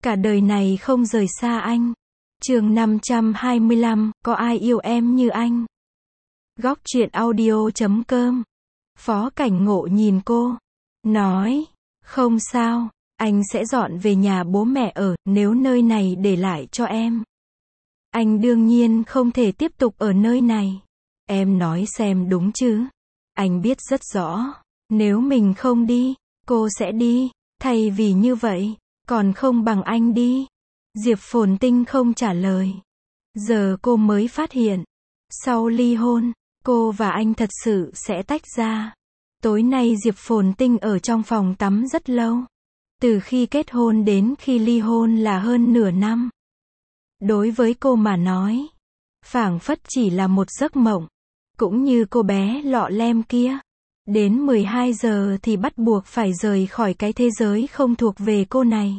Cả đời này không rời xa anh. Chương 525, có ai yêu em như anh? Góc truyện audio.com. Phó Cảnh Ngộ nhìn cô, nói, không sao, anh sẽ dọn về nhà bố mẹ ở, nếu nơi này để lại cho em. Anh đương nhiên không thể tiếp tục ở nơi này. Em nói xem đúng chứ? Anh biết rất rõ, nếu mình không đi, cô sẽ đi, thay vì như vậy, còn không bằng anh đi. Diệp Phồn Tinh không trả lời. Giờ cô mới phát hiện, sau ly hôn, cô và anh thật sự sẽ tách ra. Tối nay Diệp Phồn Tinh ở trong phòng tắm rất lâu. Từ khi kết hôn đến khi ly hôn là hơn nửa năm. Đối với cô mà nói, phảng phất chỉ là một giấc mộng. Cũng như cô bé lọ lem kia. Đến 12 giờ thì bắt buộc phải rời khỏi cái thế giới không thuộc về cô này.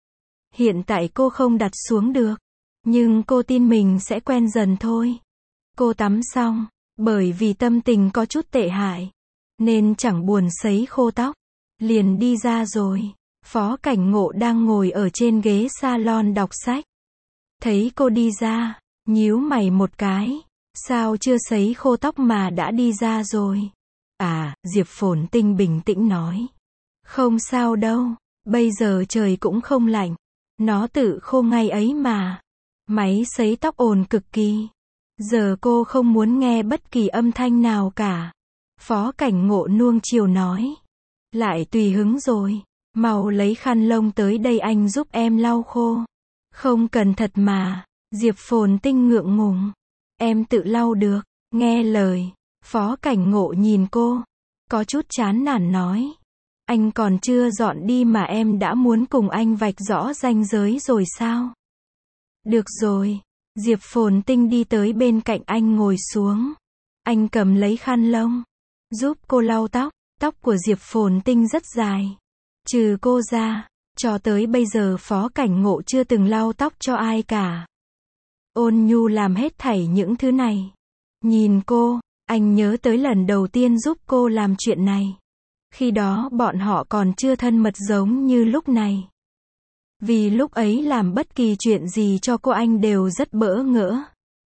Hiện tại cô không đặt xuống được. Nhưng cô tin mình sẽ quen dần thôi. Cô tắm xong, bởi vì tâm tình có chút tệ hại, nên chẳng buồn sấy khô tóc. Liền đi ra rồi. Phó Cảnh Ngộ đang ngồi ở trên ghế salon đọc sách. Thấy cô đi ra, nhíu mày một cái. Sao chưa sấy khô tóc mà đã đi ra rồi? À, Diệp Phồn Tinh bình tĩnh nói. Không sao đâu, bây giờ trời cũng không lạnh. Nó tự khô ngay ấy mà. Máy sấy tóc ồn cực kỳ. Giờ cô không muốn nghe bất kỳ âm thanh nào cả. Phó Cảnh Ngộ nuông chiều nói. Lại tùy hứng rồi. Mau lấy khăn lông tới đây anh giúp em lau khô. Không cần thật mà. Diệp Phồn Tinh ngượng ngùng. Em tự lau được. Nghe lời. Phó Cảnh Ngộ nhìn cô. Có chút chán nản nói. Anh còn chưa dọn đi mà em đã muốn cùng anh vạch rõ ranh giới rồi sao? Được rồi. Diệp Phồn Tinh đi tới bên cạnh anh ngồi xuống. Anh cầm lấy khăn lông. Giúp cô lau tóc. Tóc của Diệp Phồn Tinh rất dài. Trừ cô ra, cho tới bây giờ Phó Cảnh Ngộ chưa từng lau tóc cho ai cả. Ôn nhu làm hết thảy những thứ này. Nhìn cô, anh nhớ tới lần đầu tiên giúp cô làm chuyện này. Khi đó bọn họ còn chưa thân mật giống như lúc này. Vì lúc ấy làm bất kỳ chuyện gì cho cô anh đều rất bỡ ngỡ.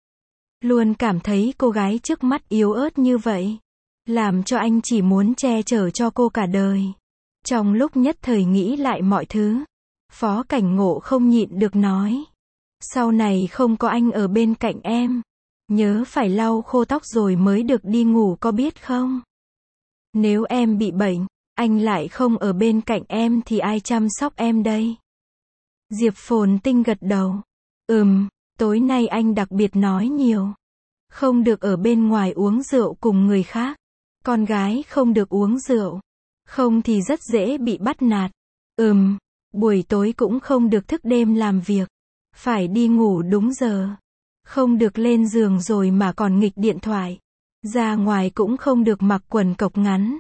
Luôn cảm thấy cô gái trước mắt yếu ớt như vậy. Làm cho anh chỉ muốn che chở cho cô cả đời. Trong lúc nhất thời nghĩ lại mọi thứ, Phó Cảnh Ngộ không nhịn được nói. Sau này không có anh ở bên cạnh em. Nhớ phải lau khô tóc rồi mới được đi ngủ có biết không? Nếu em bị bệnh, anh lại không ở bên cạnh em thì ai chăm sóc em đây? Diệp Phồn Tinh gật đầu. Tối nay anh đặc biệt nói nhiều. Không được ở bên ngoài uống rượu cùng người khác. Con gái không được uống rượu. Không thì rất dễ bị bắt nạt. Buổi tối cũng không được thức đêm làm việc. Phải đi ngủ đúng giờ. Không được lên giường rồi mà còn nghịch điện thoại. Ra ngoài cũng không được mặc quần cộc ngắn.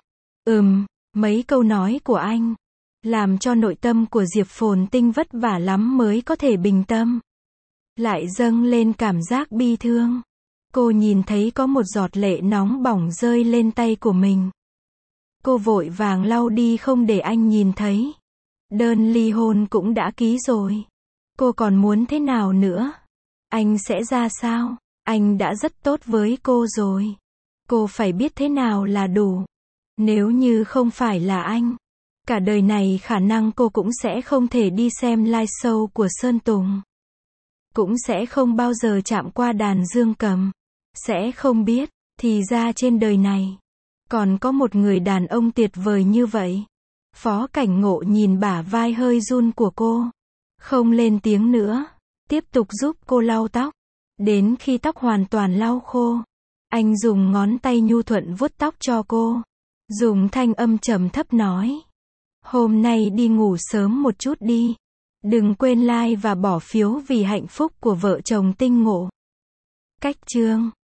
Mấy câu nói của anh làm cho nội tâm của Diệp Phồn Tinh vất vả lắm mới có thể bình tâm. Lại dâng lên cảm giác bi thương. Cô nhìn thấy có một giọt lệ nóng bỏng rơi lên tay của mình. Cô vội vàng lau đi không để anh nhìn thấy. Đơn ly hôn cũng đã ký rồi. Cô còn muốn thế nào nữa? Anh sẽ ra sao? Anh đã rất tốt với cô rồi. Cô phải biết thế nào là đủ. Nếu như không phải là anh, cả đời này khả năng cô cũng sẽ không thể đi xem live show của Sơn Tùng. Cũng sẽ không bao giờ chạm qua đàn dương cầm. Sẽ không biết, thì ra trên đời này còn có một người đàn ông tuyệt vời như vậy. Phó Cảnh Ngộ nhìn bả vai hơi run của cô. Không lên tiếng nữa. Tiếp tục giúp cô lau tóc. Đến khi tóc hoàn toàn lau khô, anh dùng ngón tay nhu thuận vuốt tóc cho cô. Dùng thanh âm trầm thấp nói. Hôm nay đi ngủ sớm một chút đi. Đừng quên like và bỏ phiếu vì hạnh phúc của vợ chồng Tinh Ngộ. Cách chương